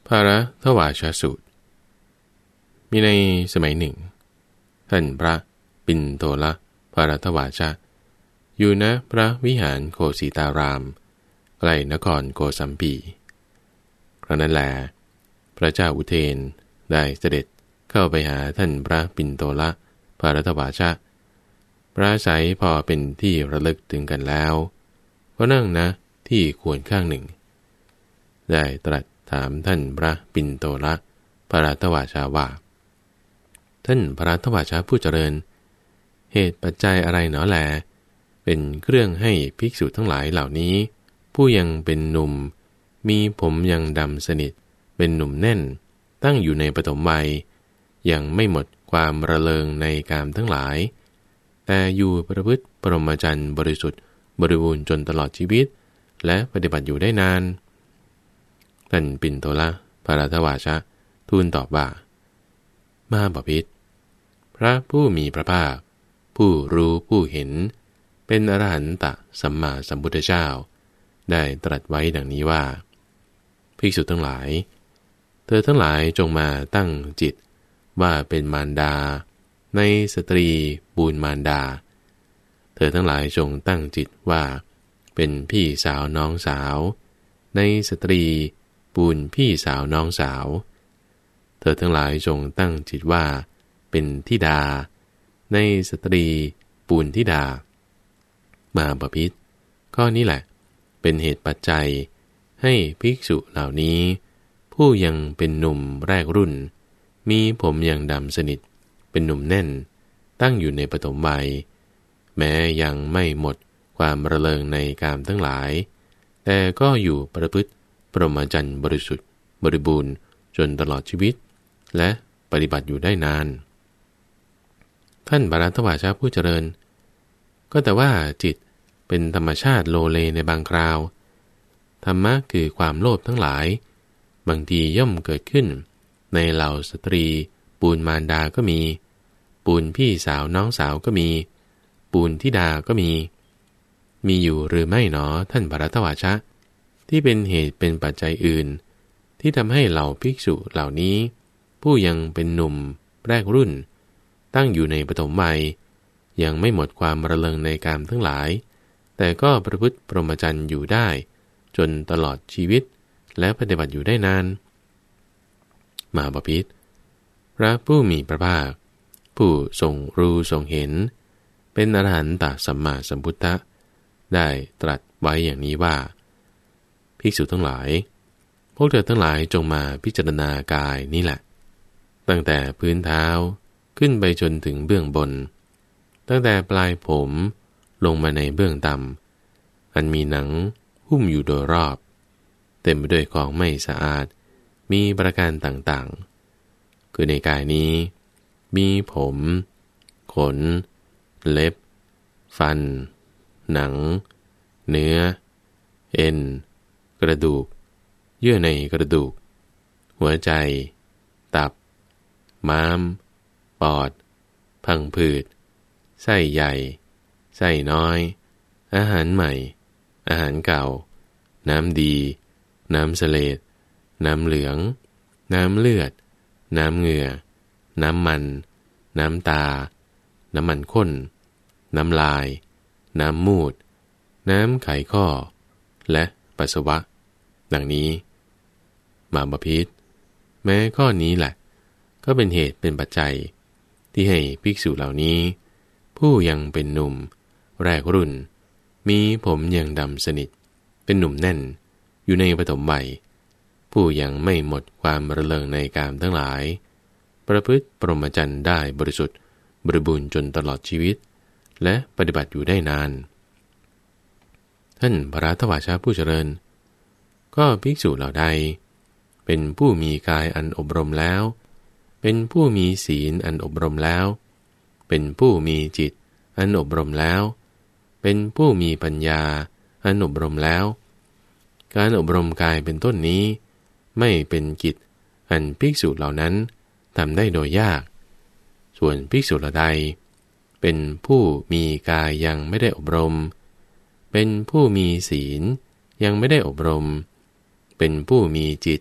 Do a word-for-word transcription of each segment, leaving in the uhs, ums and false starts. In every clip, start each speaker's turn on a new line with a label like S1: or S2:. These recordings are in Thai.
S1: ภารทวาชสูตรมีในสมัยหนึ่งท่านพระปิณโตละภารทวาชะอยู่ณพระวิหารโคสิตารามใกล้นครโกสัมพีครั้งนั้นแลพระเจ้าอุเทนได้เสด็จเข้าไปหาท่านพระปิณโตละภารทวาชะปราศัยพอเป็นที่ระลึกถึงกันแล้วก็นั่งนะที่ควรข้างหนึ่งได้ตรัสถามท่านพระปิณโตละภารทวาชาว่าท่านภารทวาชาผู้เจริญเหตุปัจจัยอะไรหนอแลเป็นเครื่องให้ภิกษุทั้งหลายเหล่านี้ผู้ยังเป็นหนุ่มมีผมยังดำสนิทเป็นหนุ่มแน่นตั้งอยู่ในปฐมวัยยังไม่หมดความระเริงในกามทั้งหลายแต่อยู่ประพฤติปรมจรรย์บริสุทธิ์บริบูรณ์จนตลอดชีวิตและปฏิบัติอยู่ได้นานท่านปิณโตละภารทวาชะทูลตอบว่ามหาบพิตรพระผู้มีพระภาคผู้รู้ผู้เห็นเป็นอรหันตสัมมาสัมพุทธเจ้าได้ตรัสไว้ดังนี้ว่าภิกษุทั้งหลายเธอทั้งหลายจงมาตั้งจิตว่าเป็นมารดาในสตรีบูญมารดาเธอทั้งหลายจงตั้งจิตว่าเป็นพี่สาวน้องสาวในสตรีบูญพี่สาวน้องสาวเธอทั้งหลายจงตั้งจิตว่าเป็นธิดาในสตรีปูนธิดามาบพิตรข้อนี้แหละเป็นเหตุปัจจัยให้ภิกษุเหล่านี้ผู้ยังเป็นหนุ่มแรกรุ่นมีผมยังดำสนิทเป็นหนุ่มแน่นตั้งอยู่ในปฐมวัยแม้ยังไม่หมดความระเริงในกามทั้งหลายแต่ก็อยู่ประพฤติปรหมจรรย์บริสุทธิ์บริบูรณ์จนตลอดชีวิตและปฏิบัติอยู่ได้นานท่านภารทวาชะผู้เจริญก็แต่ว่าจิตเป็นธรรมชาติโลเลในบางคราวธรรมะคือความโลภทั้งหลายบางทีย่อมเกิดขึ้นในเหล่าสตรีปูนมารดาก็มีปูนพี่สาวน้องสาวก็มีปูนธิดาก็มีมีอยู่หรือไม่หนอท่านภารทวาชะที่เป็นเหตุเป็นปัจจัยอื่นที่ทำให้เหล่าภิกษุเหล่านี้ผู้ยังเป็นหนุ่มแรกรุ่นตั้งอยู่ในปฐมวัยยังไม่หมดความระเริงในกามทั้งหลายแต่ก็ประพฤติปรหมจรรย์อยู่ได้จนตลอดชีวิตและปฏิบัติอยู่ได้นานมหาบพิตรพระผู้มีพระภาคผู้ทรงรู้ทรงเห็นเป็นอรหันตสัมมาสัมพุทธะได้ตรัสไว้อย่างนี้ว่าภิกษุทั้งหลายพวกเธอทั้งหลายจงมาพิจารณากายนี่แหละตั้งแต่พื้นเท้าขึ้นไปจนถึงเบื้องบนตั้งแต่ปลายผมลงมาในเบื้องต่ำอันมีหนังหุ้มอยู่โดยรอบเต็มไปด้วยของไม่สะอาดมีประการต่างๆคือในกายนี้มีผมขนเล็บฟันหนังเนื้อเอ็นกระดูกเยื่อในกระดูกหัวใจตับม้ามปอดพังผืดไส้ใหญ่ไส้น้อยอาหารใหม่อาหารเก่าน้ำดีน้ำเสลดน้ำเหลืองน้ำเลือดน้ำเหงื่อน้ำมันน้ำตาน้ำมันข้นน้ำลายน้ำมูดน้ำไขข้อและปัสสาวะดังนี้มาบพิตรแม้ข้อนี้แหละก็เป็นเหตุเป็นปัจจัยที่ให้ภิกษุเหล่านี้ผู้ยังเป็นหนุ่มแรกรุ่นมีผมยังดำสนิทเป็นหนุ่มแน่นอยู่ในปฐมวัยผู้ยังไม่หมดความระเริงในกามทั้งหลายประพฤติปรหมจรรย์ได้บริสุทธิ์บริบูรณ์จนตลอดชีวิตและปฏิบัติอยู่ได้นานท่านภารทวาชะผู้เจริญก็ภิกษุเหล่าใดเป็นผู้มีกายอันอบรมแล้วเป็นผู้มีศีลอันอบรมแล้วเป็นผู้มีจิตอันอบรมแล้วเป็นผู้มีปัญญาอันอบรมแล้วการอบรมกายเป็นต้นนี้ไม่เป็นกิจอันภิกษุเหล่านั้นทำได้โดยยากส่วนภิกษุเหล่าใดเป็นผู้มีกายยังไม่ได้อบรมเป็นผู้มีศีลยังไม่ได้อบรมเป็นผู้มีจิต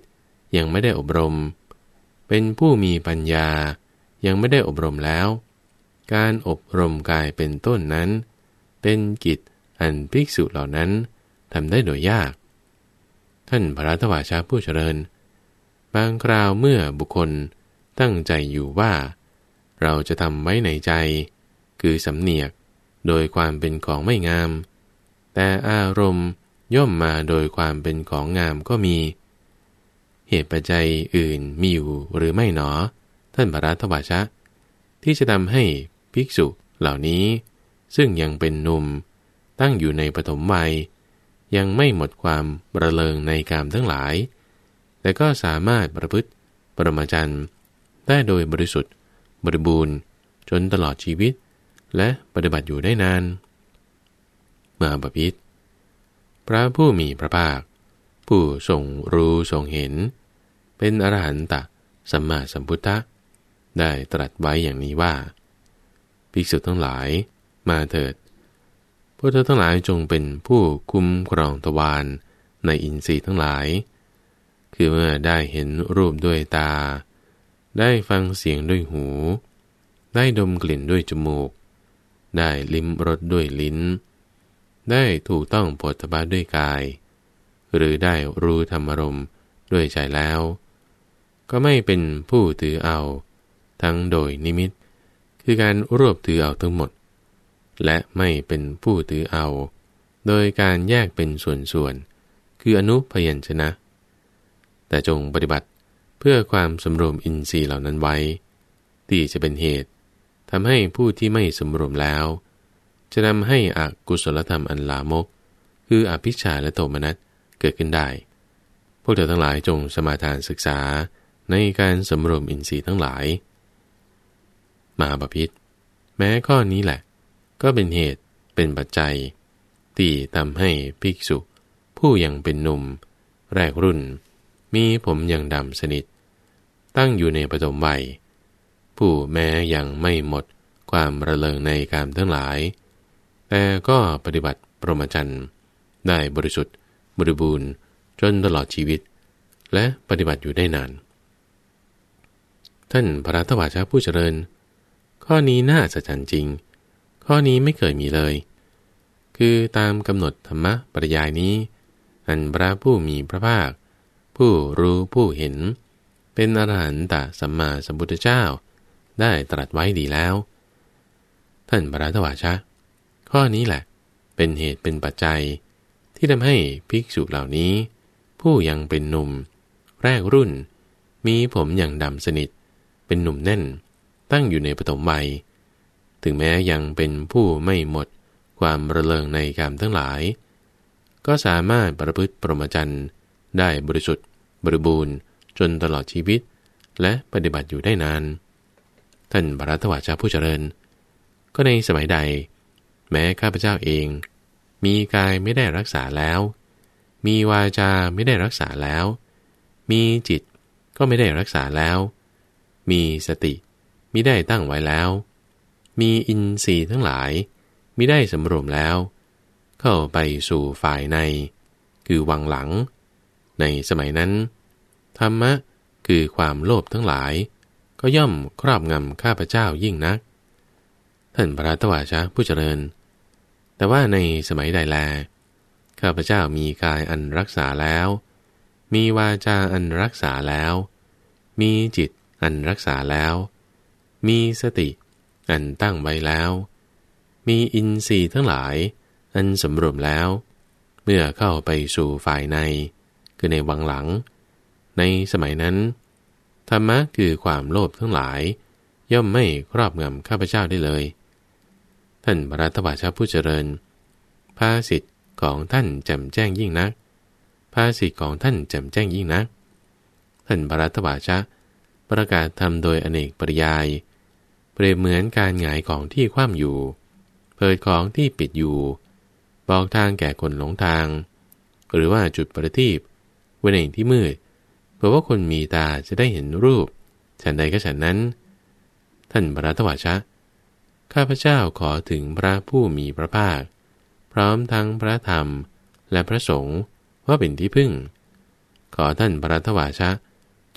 S1: ยังไม่ได้อบรมเป็นผู้มีปัญญายังไม่ได้อบรมแล้วการอบรมกายเป็นต้นนั้นเป็นกิจอันภิกษุเหล่านั้นทำได้โดยยากท่านพระทวชผู้เจริญบางคราวเมื่อบุคคลตั้งใจอยู่ว่าเราจะทำไว้ในใจคือสำเนียกโดยความเป็นของไม่งามแต่อารมณ์ย่อมมาโดยความเป็นของงามก็มีเหตุปัจจัยอื่นมีอยู่หรือไม่หนอท่านพระทวชที่จะทำให้ภิกษุเหล่านี้ซึ่งยังเป็นหนุ่มตั้งอยู่ในปฐมวัยยังไม่หมดความระเริงในกามทั้งหลายแต่ก็สามารถประพฤติปรมจรรย์ได้โดยบริสุทธิ์บริบูรณ์จนตลอดชีวิตและปฏิบัติอยู่ได้นานมาบพิตรพระผู้มีพระภาคผู้ทรงรู้ทรงเห็นเป็นอรหันตสัมมาสัมพุทธะได้ตรัสไว้อย่างนี้ว่าภิกษุทั้งหลายมาเถิดพวกเธอทั้งหลายจงเป็นผู้คุ้มครองทวารในอินทรีย์ทั้งหลายคือเมื่อได้เห็นรูปด้วยตาได้ฟังเสียงด้วยหูได้ดมกลิ่นด้วยจมูกได้ลิ้มรสด้วยลิ้นได้ถูกต้องโผฏฐัพพะด้วยกายหรือได้รู้ธรรมารมณ์ด้วยใจแล้วก็ไม่เป็นผู้ถือเอาทั้งโดยนิมิตคือการรวบถือเอาทั้งหมดและไม่เป็นผู้ถือเอาโดยการแยกเป็นส่วนๆคืออนุพยัญชนะแต่จงปฏิบัติเพื่อความสำรวมอินทรีย์เหล่านั้นไว้ที่จะเป็นเหตุทำให้ผู้ที่ไม่สำรวมแล้วจะนำให้อกุศลธรรมอันลามกคืออภิชฌาและโทมนัสเกิดขึ้นได้พวกเธอทั้งหลายจงสมาทานศึกษาในการสำรวมอินทรีย์ทั้งหลายมหาบพิตรแม้ข้อนี้แหละก็เป็นเหตุเป็นปัจจัยที่ทำให้ภิกษุผู้ยังเป็นหนุ่มแรกรุ่นมีผมยังดำสนิทตั้งอยู่ในปฐมวัยผู้แม้ยังไม่หมดความระเริงในกามทั้งหลายแต่ก็ปฏิบัติพรหมจรรย์ได้บริสุทธิ์บริบูรณ์จนตลอดชีวิตและปฏิบัติอยู่ได้นานท่านพระทวชผู้เจริญข้อนี้น่าอัศจรรย์จริงข้อนี้ไม่เคยมีเลยคือตามกำหนดธรรมะปริยายนี้อันพระผู้มีพระภาคผู้รู้ผู้เห็นเป็นอรหันตสัมมาสัมพุทธเจ้าได้ตรัสไว้ดีแล้วท่านพระทวชข้อนี้แหละเป็นเหตุเป็นปัจจัยที่ทำให้ภิกษุเหล่านี้ผู้ยังเป็นหนุ่มแรกรุ่นมีผมอย่างดำสนิทเป็นหนุ่มแน่นตั้งอยู่ในปฐมวัยถึงแม้ยังเป็นผู้ไม่หมดความระเริงในกามทั้งหลายก็สามารถประพฤติพรหมจรรย์ได้บริสุทธิ์บริบูรณ์จนตลอดชีวิตและปฏิบัติอยู่ได้นานท่านพระทวชผู้เจริญก็ในสมัยใดแม้ข้าพเจ้าเองมีกายไม่ได้รักษาแล้วมีวาจาไม่ได้รักษาแล้วมีจิตก็ไม่ได้รักษาแล้วมีสติมิได้ตั้งไว้แล้วมีอินทรีย์ทั้งหลายมิได้สำรวมแล้วเข้าไปสู่ฝ่ายในคือวังหลังในสมัยนั้นธรรมะคือความโลภทั้งหลายก็ย่อมครอบงำข้าพเจ้ายิ่งนักท่านพระทวชผู้เจริญแต่ว่าในสมัยใดแลข้าพเจ้ามีกายอันรักษาแล้วมีวาจาอันรักษาแล้วมีจิตอันรักษาแล้วมีสติอันตั้งไว้แล้วมีอินทรีย์ทั้งหลายอันสำรวมแล้วเมื่อเข้าไปสู่ฝ่ายในคือในวังหลังในสมัยนั้นธรรมะคือความโลภทั้งหลายย่อมไม่ครอบงำข้าพเจ้าได้เลยท่านพระทวชผู้เจริญภาษิตของท่านแจ่มแจ้งยิ่งนักภาษิตของท่านแจ่มแจ้งยิ่งนักท่านพระทวชประกาศธรรมโดยอเนกปริยายเปรียบเหมือนการหงายของที่คว่ำอยู่เผยของที่ปิดอยู่บอกทางแก่คนหลงทางหรือว่าจุดประทีปไว้ในที่มืดเพื่อว่าคนมีตาจะได้เห็นรูปฉันใดก็ฉันนั้นท่านพระทวชข้าพเจ้าขอถึงพระผู้มีพระภาคพร้อมทั้งพระธรรมและพระสงฆ์ว่าเป็นที่พึ่งขอท่านพระทวช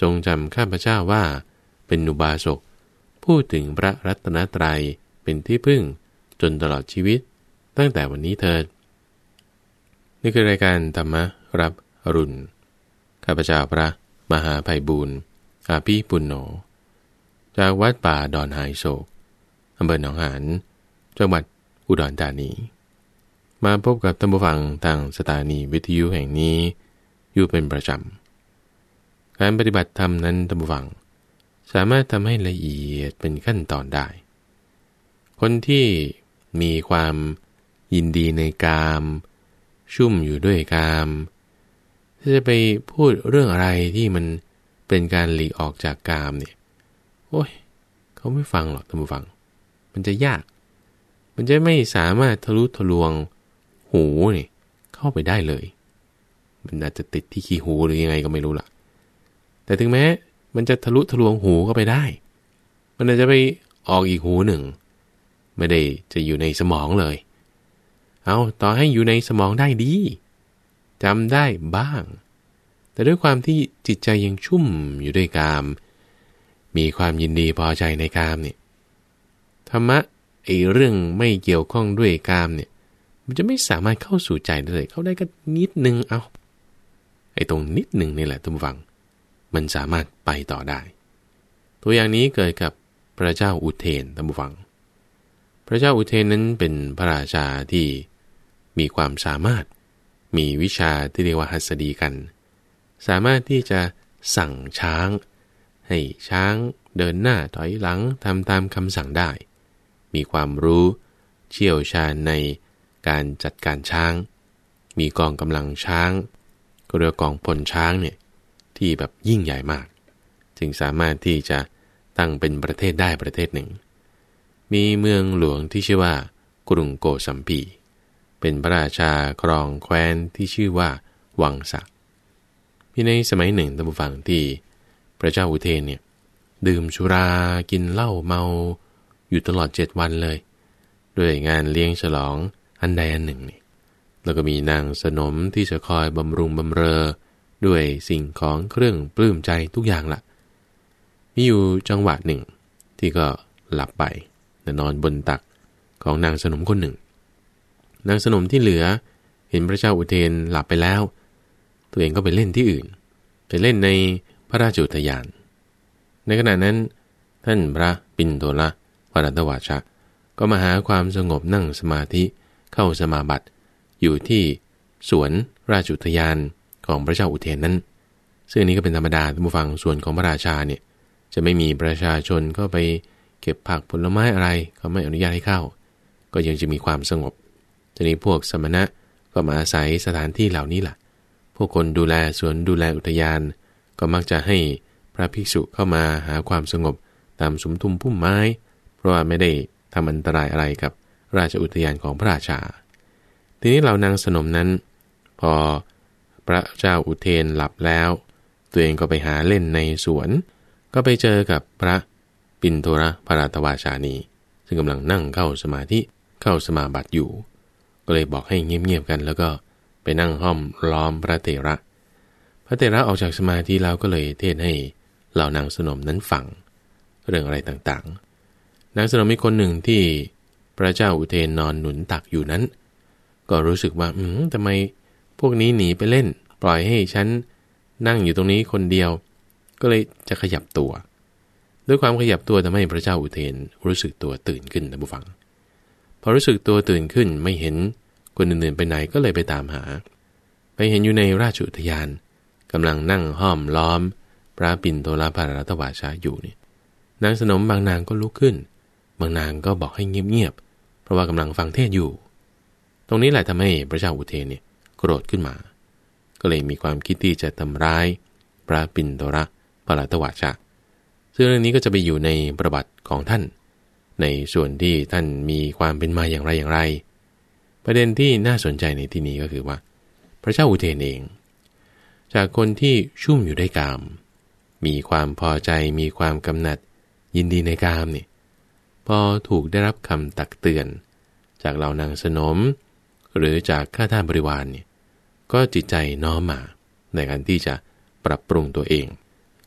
S1: จงจำข้าพเจ้าว่าเป็นอุบาสกพูดถึงพระรัตนตรัยเป็นที่พึ่งจนตลอดชีวิตตั้งแต่วันนี้เถิดนี่คือรายการธรรมรับอรุณข้าพเจ้าพระมหาไพบูลย์อาภิปุณโญจากวัดป่าดอนหายโศกอำเภอหนองหานจังหวัดอุดรธานีมาพบกับท่านผู้ฟังทางสถานีวิทยุแห่งนี้อยู่เป็นประจำการปฏิบัติธรรมนั้นท่านผู้ฟังสามารถทำให้ละเอียดเป็นขั้นตอนได้คนที่มีความยินดีในกามชุ่มอยู่ด้วยกามถ้าจะไปพูดเรื่องอะไรที่มันเป็นการหลีกออกจากกามเนี่ยโอ้ยเขาไม่ฟังหรอกท่านผู้ฟังมันจะยากมันจะไม่สามารถทะลุทะลวงหูนี่เข้าไปได้เลยมันอาจจะติดที่ขี้หูหรือยังไงก็ไม่รู้ล่ะแต่ถึงแม้มันจะทะลุทะลวงหูเข้าไปได้มันอาจจะไปออกอีกหูหนึ่งไม่ได้จะอยู่ในสมองเลยเอาต่อให้อยู่ในสมองได้ดีจำได้บ้างแต่ด้วยความที่จิตใจยังชุ่มอยู่ด้วยกามมีความยินดีพอใจในกามเนี่ยธรรมะไอ้เรื่องไม่เกี่ยวข้องด้วยกามเนี่ยมันจะไม่สามารถเข้าสู่ใจได้เลยเข้าได้ก็นิดนึงเอาไอ้ตรงนิดนึงนี่แหละท่านผู้ฟังมันสามารถไปต่อได้ตัวอย่างนี้เกิดกับพระเจ้าอุเทนท่านผู้ฟังพระเจ้าอุเทนนั้นเป็นพระราชาที่มีความสามารถมีวิชาที่เรียกว่าหัสดีกันสามารถที่จะสั่งช้างให้ช้างเดินหน้าถอยหลังทำตามคำสั่งได้มีความรู้เชี่ยวชาญในการจัดการช้างมีกองกำลังช้างก็เรียกกองพลช้างเนี่ยที่แบบยิ่งใหญ่มากจึงสามารถที่จะตั้งเป็นประเทศได้ประเทศหนึ่งมีเมืองหลวงที่ชื่อว่ากรุงโกสัมพีเป็นพระราชาครองแคว้นที่ชื่อว่าวังสะมีในสมัยหนึ่งท่านผู้ฟังที่พระเจ้าอุเทนเนี่ยดื่มสุรากินเหล้าเมาอยู่ตลอดเจ็ดวันเลยด้วยงานเลี้ยงฉลองอันใดอันหนึ่งนี่แล้วก็มีนางสนมที่จะคอยบำรุงบำเรอด้วยสิ่งของเครื่องปลื้มใจทุกอย่างละมีอยู่จังหวะหนึ่งที่ก็หลับไปนอนบนตักของนางสนมคนหนึ่งนางสนมที่เหลือเห็นพระเจ้าอุเทนหลับไปแล้วตัวเองก็ไปเล่นที่อื่นไปเล่นในพระราชอุทยานในขณะนั้นท่านพระปิณโตรพรัตวาชะก็มาหาความสงบนั่งสมาธิเข้าสมาบัติอยู่ที่สวนราชอุทยานของพระเจ้าอุเทนนั้นซึ่งอันนี้ก็เป็นธรรมดาท่านผู้ฟังส่วนของพระราชาเนี่ยจะไม่มีประชาชนเข้าไปเก็บผักผลไม้อะไรเขาไม่อนุญาตให้เข้าก็ยังจะมีความสงบทีนี้พวกสมณะก็มาอาศัยสถานที่เหล่านี้แหละพวกคนดูแลสวนดูแลอุทยานก็มักจะให้พระภิกษุเข้ามาหาความสงบตามสุมทุมพุ่มไม้เพราะว่าไม่ได้ทำอันตรายอะไรกับราชอุทยานของพระราชาทีนี้เหล่านางสนมนั้นพอพระเจ้าอุเทนหลับแล้วตัวเองก็ไปหาเล่นในสวนก็ไปเจอกับพระปิณโตรพรัตวาชานีซึ่งกำลังนั่งเข้าสมาธิเข้าสมาบัติอยู่ก็เลยบอกให้เงียบๆกันแล้วก็ไปนั่งห้อมล้อมพระเถระพระเถระออกจากสมาธิแล้วก็เลยเทศให้เหล่านางสนมนั้นฟังเรื่องอะไรต่างๆนางสนมมีคนหนึ่งที่พระเจ้าอุเทนนอนหนุนตักอยู่นั้นก็รู้สึกว่าอืมทำไมพวกนี้หนีไปเล่นปล่อยให้ฉันนั่งอยู่ตรงนี้คนเดียวก็เลยจะขยับตัวด้วยความขยับตัวทำให้พระเจ้าอุเทนรู้สึกตัวตื่นขึ้นท่านผู้ฟังพอรู้สึกตัวตื่นขึ้นไม่เห็นคนอื่นๆไปไหนก็เลยไปตามหาไปเห็นอยู่ในราชอุทยานกำลังนั่งห้อมล้อมพระปิณโตรพรัตวาชาอยู่นี่นางสนมบางนางก็ลุกขึ้นบางนางก็บอกให้เงียบๆเพราะว่ากำลังฟังเทศอยู่ตรงนี้แหละทำให้พระเจ้าอุเทนเนี่ยโกรธขึ้นมาก็เลยมีความคิดที่จะทำร้ายพระปิณโตรพรัตวาชาซึ่งเรื่องนี้ก็จะไปอยู่ในประวัติของท่านในส่วนที่ท่านมีความเป็นมาอย่างไรอย่างไรประเด็นที่น่าสนใจในที่นี้ก็คือว่าพระเจ้าอุเทนเองจากคนที่ชุ่มอยู่ด้วยกามมีความพอใจมีความกำหนัดยินดีในกามนี่พอถูกได้รับคำตักเตือนจากเหล่านางสนมหรือจากข้าทาสบริวารเนี่ยก็จิตใจน้อมมาในการที่จะปรับปรุงตัวเอง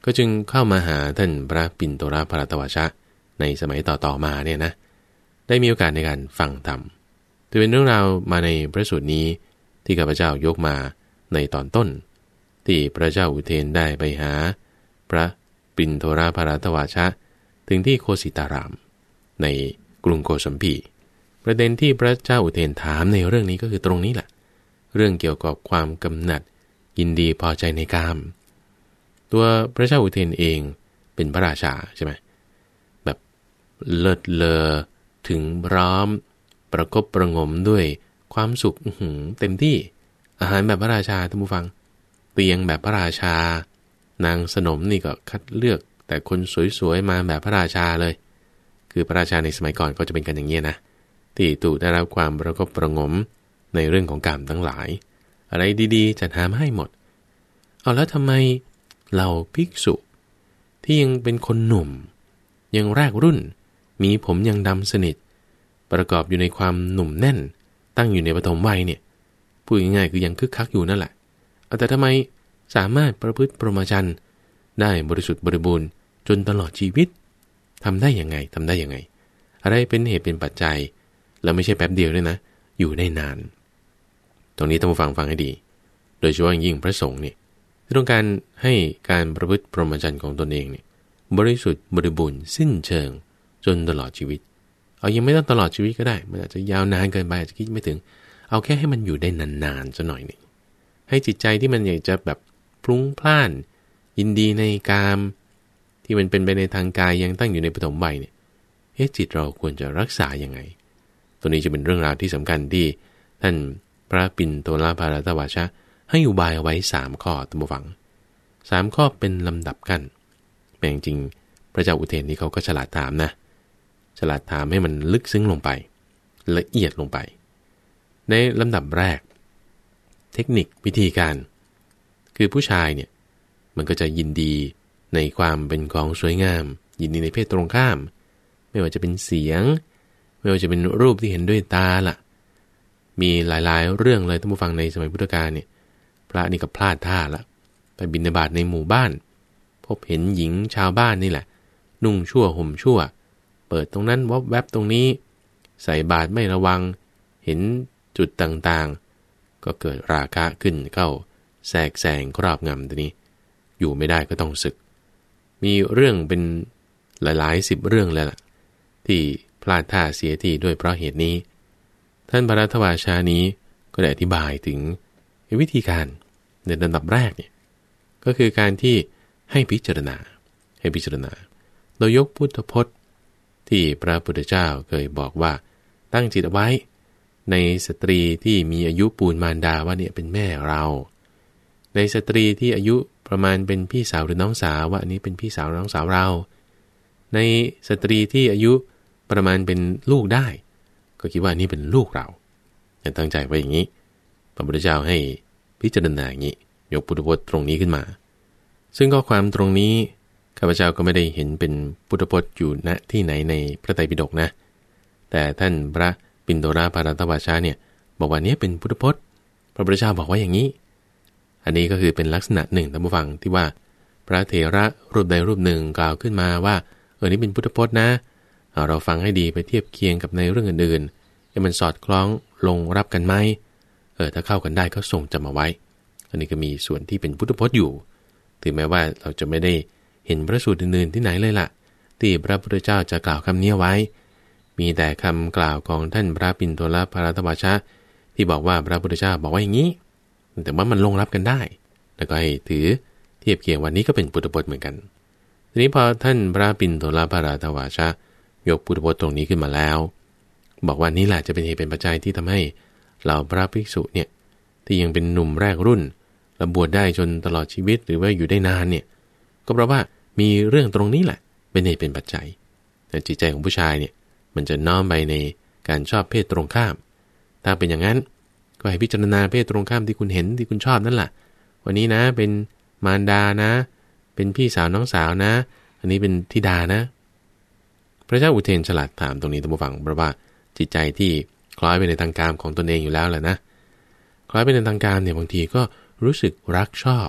S1: ก็จึงเข้ามาหาท่านพระปิณโตรภรตวชะในสมัยต่อๆมาเนี่ยนะได้มีโอกาสในการฟังธรรมจะเป็นเรื่องราวมาในพระสูตรนี้ที่ข้าพเจ้ายกมาในตอนต้นที่พระเจ้าอุเทนได้ไปหาพระปิณโตรภรตวชะถึงที่โคสิตารามในกรุงโกสัมพีประเด็นที่พระเจ้าอุเทนถามในเรื่องนี้ก็คือตรงนี้แหละเรื่องเกี่ยวกับความกำหนัดยินดีพอใจในกามตัวพระเจ้าอุเทนเองเป็นพระราชาใช่ไหมแบบเลิศเลอถึงพร้อมประกบประงมด้วยความสุขเต็มที่อาหารแบบพระราชาท่านผู้ฟังเตียงแบบพระราชานางสนมนี่ก็คัดเลือกแต่คนสวยๆมาแบบพระราชาเลยคือพระราชาในสมัยก่อนก็จะเป็นกันอย่างนี้นะที่ถูกได้รับความประกบประงมในเรื่องของกามทั้งหลายอะไรดีๆจัดหามาให้หมดเอาแล้วทำไมเหล่าภิกษุที่ยังเป็นคนหนุ่มยังแรกรุ่นมีผมยังดำสนิทประกอบอยู่ในความหนุ่มแน่นตั้งอยู่ในปฐมวัยเนี่ยพูดง่ายๆคือยังคึกคักอยู่นั่นแหละแต่ทำไมสามารถประพฤติพรหมจรรย์ได้บริสุทธิ์บริบูรณ์จนตลอดชีวิตทำได้ยังไงทำได้ยังไงอะไรเป็นเหตุเป็นปัจจัยแล้วไม่ใช่แป๊บเดียวด้วยนะอยู่ได้นานตรงนี้ต้องฟังฟังให้ดีโดยเฉพาะยิ่งพระสงฆ์เนี่ยที่ต้องการให้การประพฤติพรหมจรรย์ของตนเองเนี่ยบริสุทธิ์บริบูรณ์สิ้นเชิงจนตลอดชีวิตเอายังไม่ต้องตลอดชีวิตก็ได้มันอาจจะยาวนานเกินไปอาจจะคิดไม่ถึงเอาแค่ให้มันอยู่ได้นานๆสักหน่อยหนึ่งให้จิตใจที่มันอยากจะแบบพลุ้งพล่านยินดีในกามที่มันเป็นไปในทางกายยังตั้งอยู่ในปฐมวัยเนี่ยเอ๊ะจิตเราควรจะรักษายังไงตัวนี้จะเป็นเรื่องราวที่สำคัญที่ท่านพระปิณโตรภรตวชะให้อุบายเอาไว้สามข้อท่านผู้ฟังสามข้อเป็นลำดับกันแต่จริงๆพระเจ้าอุเทนนี่เขาก็ฉลาดถามนะฉลาดถามให้มันลึกซึ้งลงไปละเอียดลงไปในลำดับแรกเทคนิควิธีการคือผู้ชายเนี่ยมันก็จะยินดีในความเป็นของสวยงามยินดีในเพศตรงข้ามไม่ว่าจะเป็นเสียงไม่ว่าจะเป็นรูปที่เห็นด้วยตาล่ะมีหลายๆเรื่องเลยท่านผู้ฟังในสมัยพุทธกาลเนี่ยพระนี่ก็พลาดท่าละไปบิณฑบาตในหมู่บ้านพบเห็นหญิงชาวบ้านนี่แหละนุ่งชั่วห่มชั่วเปิดตรงนั้นวับแวบตรงนี้ใส่บาตรไม่ระวังเห็นจุดต่างๆก็เกิดราคะขึ้นเข้าแทรกแซงครอบงำตัวนี้อยู่ไม่ได้ก็ต้องสึกมีเรื่องเป็นหลายๆสิบเรื่องแล้วล่ะที่พลาดท่าเสียทีด้วยเพราะเหตุนี้ท่านพระทวชานี้ก็ได้อธิบายถึงวิธีการในลำดับแรกเนี่ยก็คือการที่ให้พิจารณาให้พิจารณาโดยยกพุทธพจน์ที่พระพุทธเจ้าเคยบอกว่าตั้งจิตเอาไว้ในสตรีที่มีอายุปูนมารดาว่าเนี่ยเป็นแม่เราในสตรีที่อายุประมาณเป็นพี่สาวหรือน้องสาวว่าอันนี้เป็นพี่สาวน้องสาวเราในสตรีที่อายุประมาณเป็นลูกได้ก็คิดว่านี่เป็นลูกเราอย่าตั้งใจไว้อย่างนี้พระพุทธเจ้าให้พิจารณาอย่างนี้ยกพุทธพจน์ตรงนี้ขึ้นมาซึ่งข้อความตรงนี้ข้าพเจ้าก็ไม่ได้เห็นเป็นพุทธพจน์อยู่ณที่ไหนในพระไตรปิฎกนะแต่ท่านพระปิณโตรภรตวชะเนี่ยบอกว่านี้เป็นพุทธพจน์พระพุทธเจ้าบอกว่าอย่างนี้อันนี้ก็คือเป็นลักษณะหนึ่งท่านผู้ฟังที่ว่าพระเถระรูปใดรูปหนึ่งกล่าวขึ้นมาว่าเออนี่เป็นพุทธพจน์นะเราฟังให้ดีไปเทียบเคียงกับในเรื่องอื่นๆให้มันสอดคล้องลงรับกันไหมเออถ้าเข้ากันได้ก็ทรงจำเอาไว้อันนี้ก็มีส่วนที่เป็นพุทธพจน์อยู่ถึงแม้ว่าเราจะไม่ได้เห็นพระสูตรอื่นๆที่ไหนเลยล่ะที่พระพุทธเจ้าจะกล่าวคำนี้ไว้มีแต่คำกล่าวของท่านพระปิณโตรภรตวชะที่บอกว่าพระพุทธเจ้าบอกว่าอย่างนี้แต่ว่ามันลงรับกันได้แล้วก็ให้ถือเทียบเคียงวันนี้ก็เป็นพุทธพจน์เหมือนกันทีนี้พอท่านพระปิณโตรภรตวชะยกพุทธพจน์ตรงนี้ขึ้นมาแล้วบอกว่านี่แหละจะเป็นเหตุเป็นปัจจัยที่ทำให้เราพระภิกษุเนี่ยที่ยังเป็นหนุ่มแรกรุ่นและบวชได้จนตลอดชีวิตหรือว่าอยู่ได้นานเนี่ยก็เพราะว่ามีเรื่องตรงนี้แหละเป็นเหตุเป็นปัจจัยแต่จิตใจของผู้ชายเนี่ยมันจะน้อมไปในการชอบเพศตรงข้ามถ้าเป็นอย่างนั้นก็ให้พิจารณาเพศตรงข้ามที่คุณเห็นที่คุณชอบนั่นแหละวันนี้นะเป็นมารดานะเป็นพี่สาวน้องสาวนะอันนี้เป็นธิดานะพระเจ้าอุเทนฉลาดถามตรงนี้ท่านผู้ฟังเพราะว่าจิตใจที่คล้อยไปในทางกามของตนเองอยู่แล้วแหละนะคล้อยไปในทางกามเนี่ยบางทีก็รู้สึกรักชอบ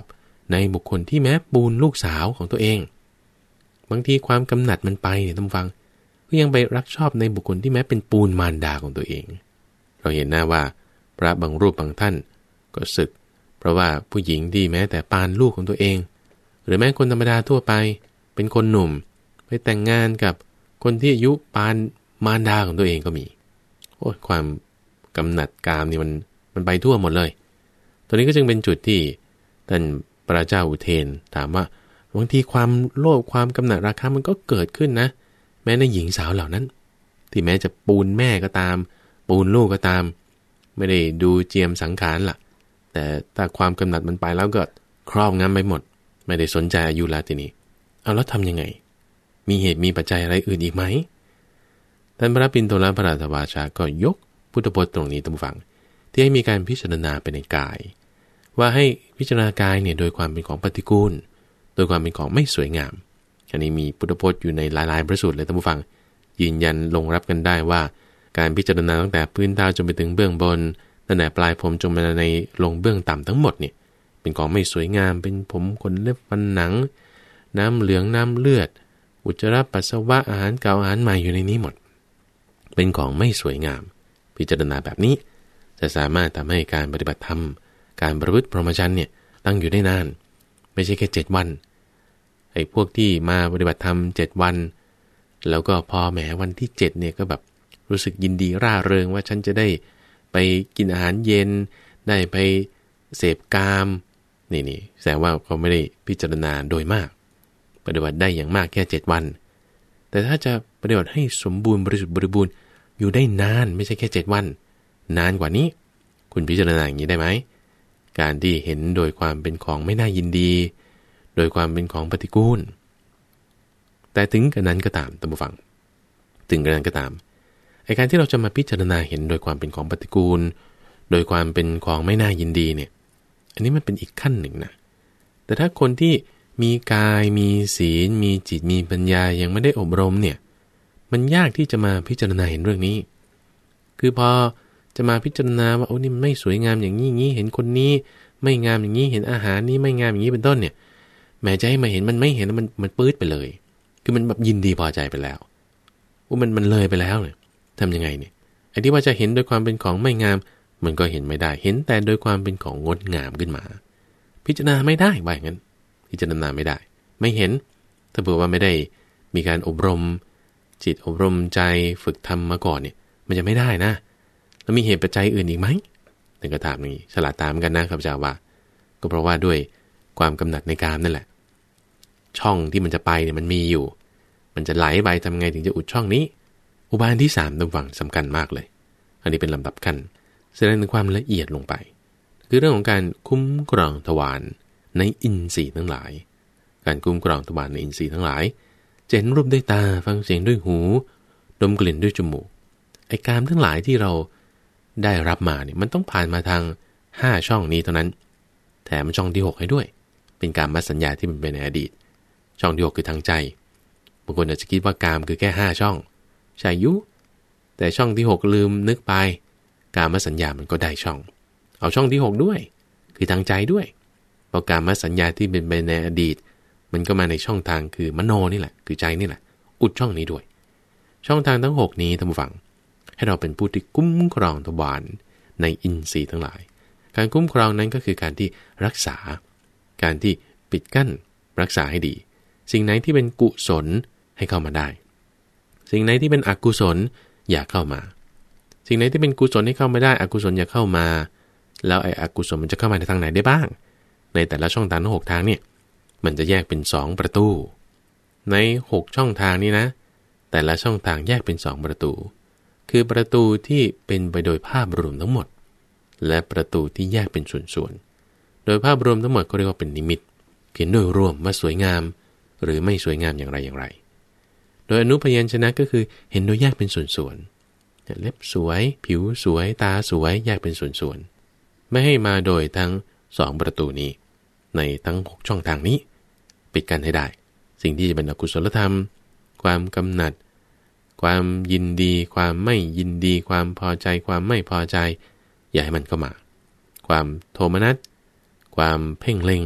S1: ในบุคคลที่แม้ปูนลูกสาวของตัวเองบางทีความกำหนัดมันไปเนี่ยท่านฟังก็ยังไปรักชอบในบุคคลที่แม้เป็นปูนมารดาของตัวเองเราเห็นหน้าว่าพระบางรูปบางท่านก็สึกเพราะว่าผู้หญิงที่แม้แต่ปานลูกของตัวเองหรือแม้คนธรรมดาทั่วไปเป็นคนหนุ่มไปแต่งงานกับคนที่อายุปานมารดาของตัวเองก็มีโอ้ยความกำหนัดกามนี่มันมันไปทั่วหมดเลยตัวนี้ก็จึงเป็นจุดที่ท่านพระเจ้าอุเทนถามว่าบางทีความโลภความกำหนัดราคะมันก็เกิดขึ้นนะแม้ในหญิงสาวเหล่านั้นที่แม้จะปูนแม่ก็ตามปูนลูกก็ตามไม่ได้ดูเจียมสังขารล่ะแต่ถ้าความกำหนัดมันไปแล้วก็ครอบงำไปหมดไม่ได้สนใจอายุแล้วทีนี้เอาแล้วทำยังไงมีเหตุมีปัจจัยอะไรอื่นอีกไหมท่านพระปิณโตรพระราชวาชาก็ยกพุทธพจน์ตรงนี้ตั้งฟังที่ให้มีการพิจารณาไปในกายว่าให้พิจารณากายเนี่ยโดยความเป็นของปฏิกูลโดยความเป็นของไม่สวยงามอันนี้มีพุทธพจน์อยู่ในหลายๆพระสูตรเลยท่านผู้ฟังยืนยันลงรับกันได้ว่าการพิจารณาตั้งแต่พื้นเท้าจนไปถึงเบื้องบนตั้งแต่ปลายผมจนมาในลงเบื้องต่ำทั้งหมดเนี่ยเป็นของไม่สวยงามเป็นผมขนเล็บฟันหนังน้ำเหลืองน้ำเลือดอุจจาระปัสสาวะอาหารเก่าอาหารใหม่อยู่ในนี้หมดเป็นของไม่สวยงามพิจารณาแบบนี้จะสามารถทำให้การปฏิบัติธรรมการประพฤติพรหมจรรย์เนี่ยตั้งอยู่ได้นานไม่ใช่แค่เจ็ดวันไอ้พวกที่มาปฏิบัติธรรมเจ็ดวันแล้วก็พอแหมวันที่เจ็ดเนี่ยก็แบบรู้สึกยินดีร่าเริงว่าฉันจะได้ไปกินอาหารเย็นได้ไปเสพกามนี่นี่แสดงว่าเขาไม่ได้พิจารณาโดยมากปฏิบัติได้อย่างมากแค่เจ็ดวันแต่ถ้าจะปฏิบัติให้สมบูรณ์บริสุทธิ์บริบูรณ์อยู่ได้นานไม่ใช่แค่เจ็ดวันนานกว่านี้คุณพิจารณาอย่างนี้ได้ไหมการที่เห็นโดยความเป็นของไม่น่ายินดีโดยความเป็นของปฏิกูลแต่ถึงกระนั้นก็ตามท่านผู้ฟังถึงกระนั้นก็ตามไอ้การที่เราจะมาพิจารณาเห็นโดยความเป็นของปฏิกูลโดยความเป็นของไม่น่ายินดีเนี่ยอันนี้มันเป็นอีกขั้นหนึ่งนะแต่ถ้าคนที่มีกายมีศีลมีจิตมีปัญญายังไม่ได้อบรมเนี่ยมันยากที่จะมาพิจารณาเห็นเรื่องนี้คือพอจะมาพิจารณาว่าโอ้นี่มันไม่สวยงามอย่างนี้งี้เห็นคนนี้ไม่งามอย่างนี้เห็นอาหารนี้ไม่งามอย่างนี้เป็นต้นเนี่ยแม้จะให้มาเห็นมันไม่เห็นมันมันปื๊ดไปเลยคือมันแบบยินดีพอใจไปแล้วว่ามันมันเลยไปแล้วเนี่ยทำยังไงเนี่ยไอ้ที่ว่าจะเห็นโดยความเป็นของไม่งามมันก็เห็นไม่ได้เห็นแต่โดยความเป็นของงดงามขึ้นมาพิจารณาไม่ได้ว่าอย่างนั้นพิจารณาไม่ได้ไม่เห็นถ้าเผื่อว่าไม่ได้มีการอบรมจิตอบรมใจฝึกทำมาก่อนเนี่ยมันจะไม่ได้นะแล้วมีเหตุปัจจัยอื่นอีกไหมถึงก็ถามนี้ฉลาดตามกันนะครับอาจารย์ว่าก็เพราะว่าด้วยความกำหนัดในกามนั่นแหละช่องที่มันจะไปเนี่ยมันมีอยู่มันจะไหลไปทำไงถึงจะอุดช่องนี้อุบายที่สามตรงฝั่งสำคัญมากเลยอันนี้เป็นลำดับขั้นแสดงถึงความละเอียดลงไปคือเรื่องของการคุ้มครองทวารในอินทรีย์ทั้งหลายการคุ้มครองทวารในอินทรีย์ทั้งหลายจะเห็นรูปด้วยตาฟังเสียงด้วยหูดมกลิ่นด้วยจมูกไอ้กามทั้งหลายที่เราได้รับมาเนี่ยมันต้องผ่านมาทางห้าช่องนี้เท่านั้นแถมช่องที่หกให้ด้วยเป็นกามสัญญาที่มันเป็นในอดีตช่องที่หกคือทางใจบางคนอาจจะคิดว่ากามคือแค่ห้าช่องใช่ยุแต่ช่องที่หกลืมนึกไปกามสัญญามันก็ได้ช่องเอาช่องที่หกด้วยคือทางใจด้วยเพราะกามสัญญาที่เป็นไปในอดีตมันก็มาในช่องทางคือมโนนี่แหละคือใจนี่แหละอุดช่องนี้ด้วยช่องทางทั้งหกนี้ท่านผู้ฟังให้เราเป็นผู้ที่คุ้มครองทวารในอินทรีย์ทั้งหลายการคุ้มครองนั้นก็คือการที่รักษาการที่ปิดกั้นรักษาให้ดีสิ่งไหนที่เป็นกุศลให้เข้ามาได้สิ่งไหนที่เป็นอกุศลอย่าเข้ามาสิ่งไหนที่เป็นกุศลให้เข้ามาได้อกุศลอย่าเข้ามาแล้วไอ้อกุศลมันจะเข้ามาในทางไหนได้บ้างในแต่ละช่องทางทั้งหกทางเนี่ยมันจะแยกเป็นสองประตูในหกช่องทางนี้นะแต่ละช่องทางแยกเป็นสองประตูคือประตูที่เป็นไปโดยภาพรวมทั้งหมดและประตูที่แยกเป็นส่วนๆโดยภาพรวมทั้งหมดก็เรียกว่าเป็นนิมิตเห็นโดยรวมว่าสวยงามหรือไม่สวยงามอย่างไรอย่างไรโดยอนุพยัญชนะก็คือเห็นโดยแยกเป็นส่วนๆเล็บสวยผิวสวยตาสวยแยกเป็นส่วนๆไม่ให้มาโดยทั้งสองประตูนี้ในทั้งหกช่องทางนี้ปิดกันให้ได้สิ่งที่จะเป็นอกุศลธรรมความกำหนัดความยินดีความไม่ยินดีความพอใจความไม่พอใจอย่าให้มันเข้ามาความโทมนัสความเพ่งเล็ง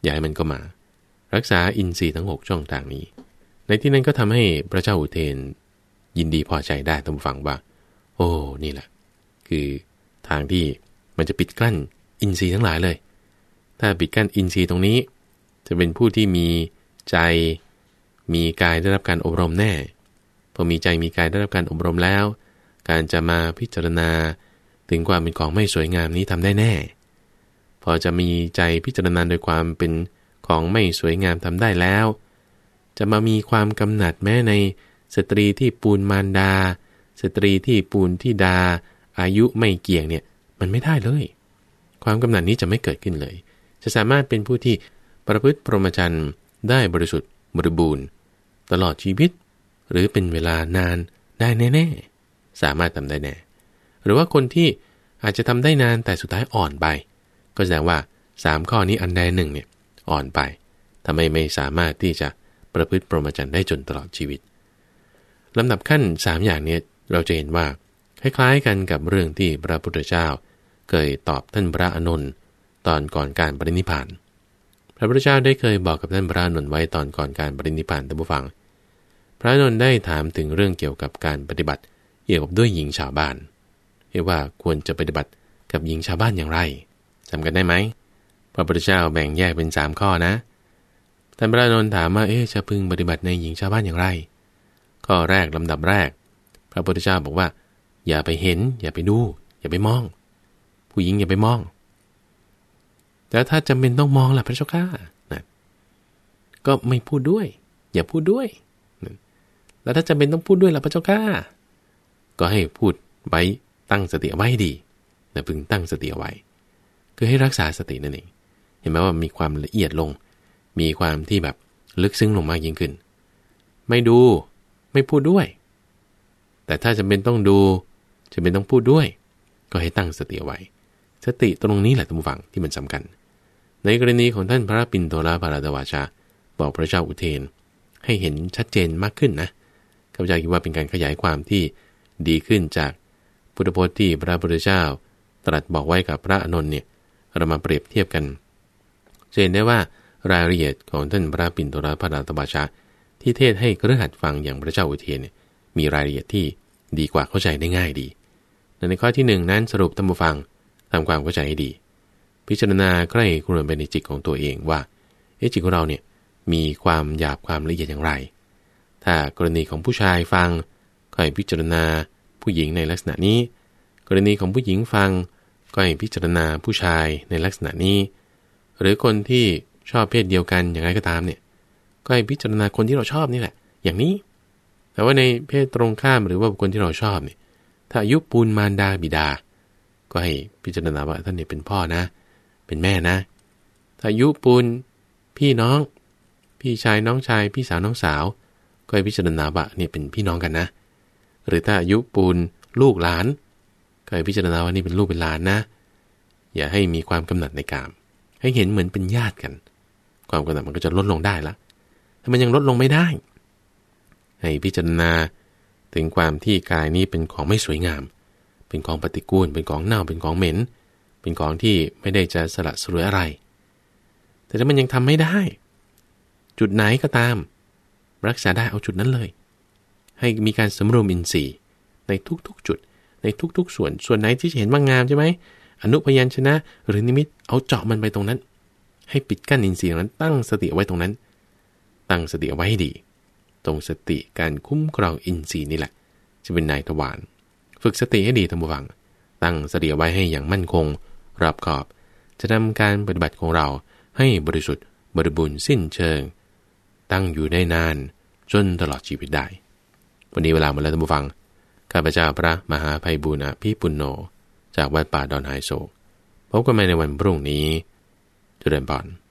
S1: อย่าให้มันก็มารักษาอินทรีย์ทั้งหกช่องทางนี้ในที่นั้นก็ทำให้พระเจ้าอุเทนยินดีพอใจได้ท่านผู้ฟังว่าโอ้นี่แหละคือทางที่มันจะปิดกั้นอินทรีย์ทั้งหลายเลยถ้าปิดกั้นอินทรีย์ตรงนี้จะเป็นผู้ที่มีใจมีกายได้รับการอบรมแน่พอมีใจมีกายได้รับการอบรมแล้วการจะมาพิจารณาถึงความเป็นของไม่สวยงามนี้ทำได้แน่พอจะมีใจพิจารณาโดยความเป็นของไม่สวยงามทำได้แล้วจะมามีความกำหนัดแม้ในสตรีที่ปูนมารดาสตรีที่ปูนที่ดาอายุไม่เกี่ยงเนี่ยมันไม่ได้เลยความกำหนัดนี้จะไม่เกิดขึ้นเลยจะสามารถเป็นผู้ที่ประพฤติพรหมจรรย์ได้บริสุทธิ์บริบูรณ์ตลอดชีวิตหรือเป็นเวลานานได้แน่ๆสามารถทำได้แน่หรือว่าคนที่อาจจะทำได้นานแต่สุดท้ายอ่อนไปก็แสดงว่าสามข้อนี้อันใดหนึ่งเนี่ยอ่อนไปทำให้ไม่สามารถที่จะประพฤติพรหมจรรย์ได้จนตลอดชีวิตลำดับขั้นสามอย่างนี้เราจะเห็นว่าคล้ายๆกันกับเรื่องที่พระพุทธเจ้าเคยตอบท่านพระอานนท์ตอนก่อนการปรินิพพานพระพุทธเจ้าได้เคยบอกกับท่านพระอานนท์ไว้ตอนก่อนการปรินิพพานท่านผู้ฟังพระอานนท์ได้ถามถึงเรื่องเกี่ยวกับการปฏิบัติเกี่ยวกับด้วยหญิงชาวบ้านเรียกว่าควรจะปฏิบัติกับหญิงชาวบ้านอย่างไรจำกันได้ไหมพระพุทธเจ้าแบ่งแยกเป็นสามข้อนะท่านพระอานนท์ถามว่าเอ๊ะจะพึงปฏิบัติในหญิงชาวบ้านอย่างไรข้อแรกลำดับแรกพระพุทธเจ้าบอกว่าอย่าไปเห็นอย่าไปดูอย่าไปมองผู้หญิงอย่าไปมองแล้วถ้าจำเป็นต้องมองล่ะพระเจ้าข้านะก็ไม่พูดด้วยอย่าพูดด้วยนะแล้วถ้าจำเป็นต้องพูดด้วยล่ะพระเจ้าข้าก็ให้พูดไว้ตั้งสติไว้ดีนะพึงตั้งสติไว้คือให้รักษาสตินั่นเองเห็นไหมว่ามีความละเอียดลงมีความที่แบบลึกซึ้งลงมากยิ่งขึ้นไม่ดูไม่พูดด้วยแต่ถ้าจำเป็นต้องดูจำเป็นต้องพูดด้วยก็ให้ตั้งสติไว้สติตรงนี้แหละท่านผู้ฟังที่มันสำคัญในกรณีของท่านพระปิณโตรภารตวาชาบอกพระเจ้าอุเทนให้เห็นชัดเจนมากขึ้นนะข้าพเจ้าคิดว่าเป็นการขยายความที่ดีขึ้นจากพุทธพจน์ที่พระพุทธเจ้าตรัสบอกไว้กับพระอานนท์เนี่ยเรามาเปรียบเทียบกันจะเห็นได้ว่ารายละเอียดของท่านพระปิณโตรภารตวาชาที่เทศให้ฤหัสถ์ฟังอย่างพระเจ้าอุเทนเนี่ยมีรายละเอียดที่ดีกว่าเข้าใจได้ง่ายดีในข้อที่หนึ่งนั้นสรุปท่านผู้ฟังทำความเข้าใจให้ดีพิจารณาใกล้ครวนไปในจิตของตัวเองว่าเอ๊ะจิตของเราเนี่ยมีความหยาบความละเอียดอย่างไรถ้ากรณีของผู้ชายฟังก็ให้พิจารณาผู้หญิงในลักษณะนี้กรณีของผู้หญิงฟังก็ให้พิจารณาผู้ชายในลักษณะนี้หรือคนที่ชอบเพศเดียวกันอย่างไรก็ตามเนี่ยก็ให้พิจารณาคนที่เราชอบนี่แหละอย่างนี้แต่ว่าในเพศตรงข้ามหรือว่าบุคคลที่เราชอบเนี่ยถ้าอายุปูนมารดาบิดาก็ให้พิจารณาว่าท่านเนี่ยเป็นพ่อนะเป็นแม่นะถ้าอายุปูนพี่น้องพี่ชายน้องชายพี่สาวน้องสาวก็ให้พิจารณาว่าเนี่ยเป็นพี่น้องกันนะหรือถ้าอายุปูนลูกหลานก็ให้พิจารณาว่านี่เป็นลูกเป็นหลานนะอย่าให้มีความกำหนัดในกามให้เห็นเหมือนเป็นญาติกันความกำหนัดมันก็จะลดลงได้ละถ้ามันยังลดลงไม่ได้ให้พิจารณาถึงความที่กายนี้เป็นของไม่สวยงามเป็นของปฏิกูลเป็นของเน่าเป็นของเหม็นเป็นของที่ไม่ได้จะสละสลวยอะไรแต่ถ้ามันยังทำไม่ได้จุดไหนก็ตามรักษาได้เอาจุดนั้นเลยให้มีการสำรวมอินทรีย์ในทุกๆจุดในทุกๆส่วนส่วนไหนที่จะเห็นว่างามใช่ไหมอนุพยัญชนะหรือนิมิตเอาเจาะมันไปตรงนั้นให้ปิดกั้นอินทรีย์นั้นตั้งสติไว้ตรงนั้นตั้งสติเอาไว้ให้ดีตรงสติการคุ้มครองอินทรีย์นี่แหละจะเป็นนายทวารฝึกสติให้ดีท่านผู้ฟังตั้งสติเอาไว้ให้อย่างมั่นคงรอบคอบจะทำการปฏิบัติของเราให้บริสุทธิ์บริบูรณ์สิ้นเชิงตั้งอยู่ได้นานจนตลอดชีวิตได้วันนี้เวลาหมดแล้วท่านผู้ฟังข้าพเจ้าพระมหาไพบูลย์อภิปุณโญจากวัดป่าดอนไฮโศกพบกันใหม่ในวันพรุ่งนี้เจริญพร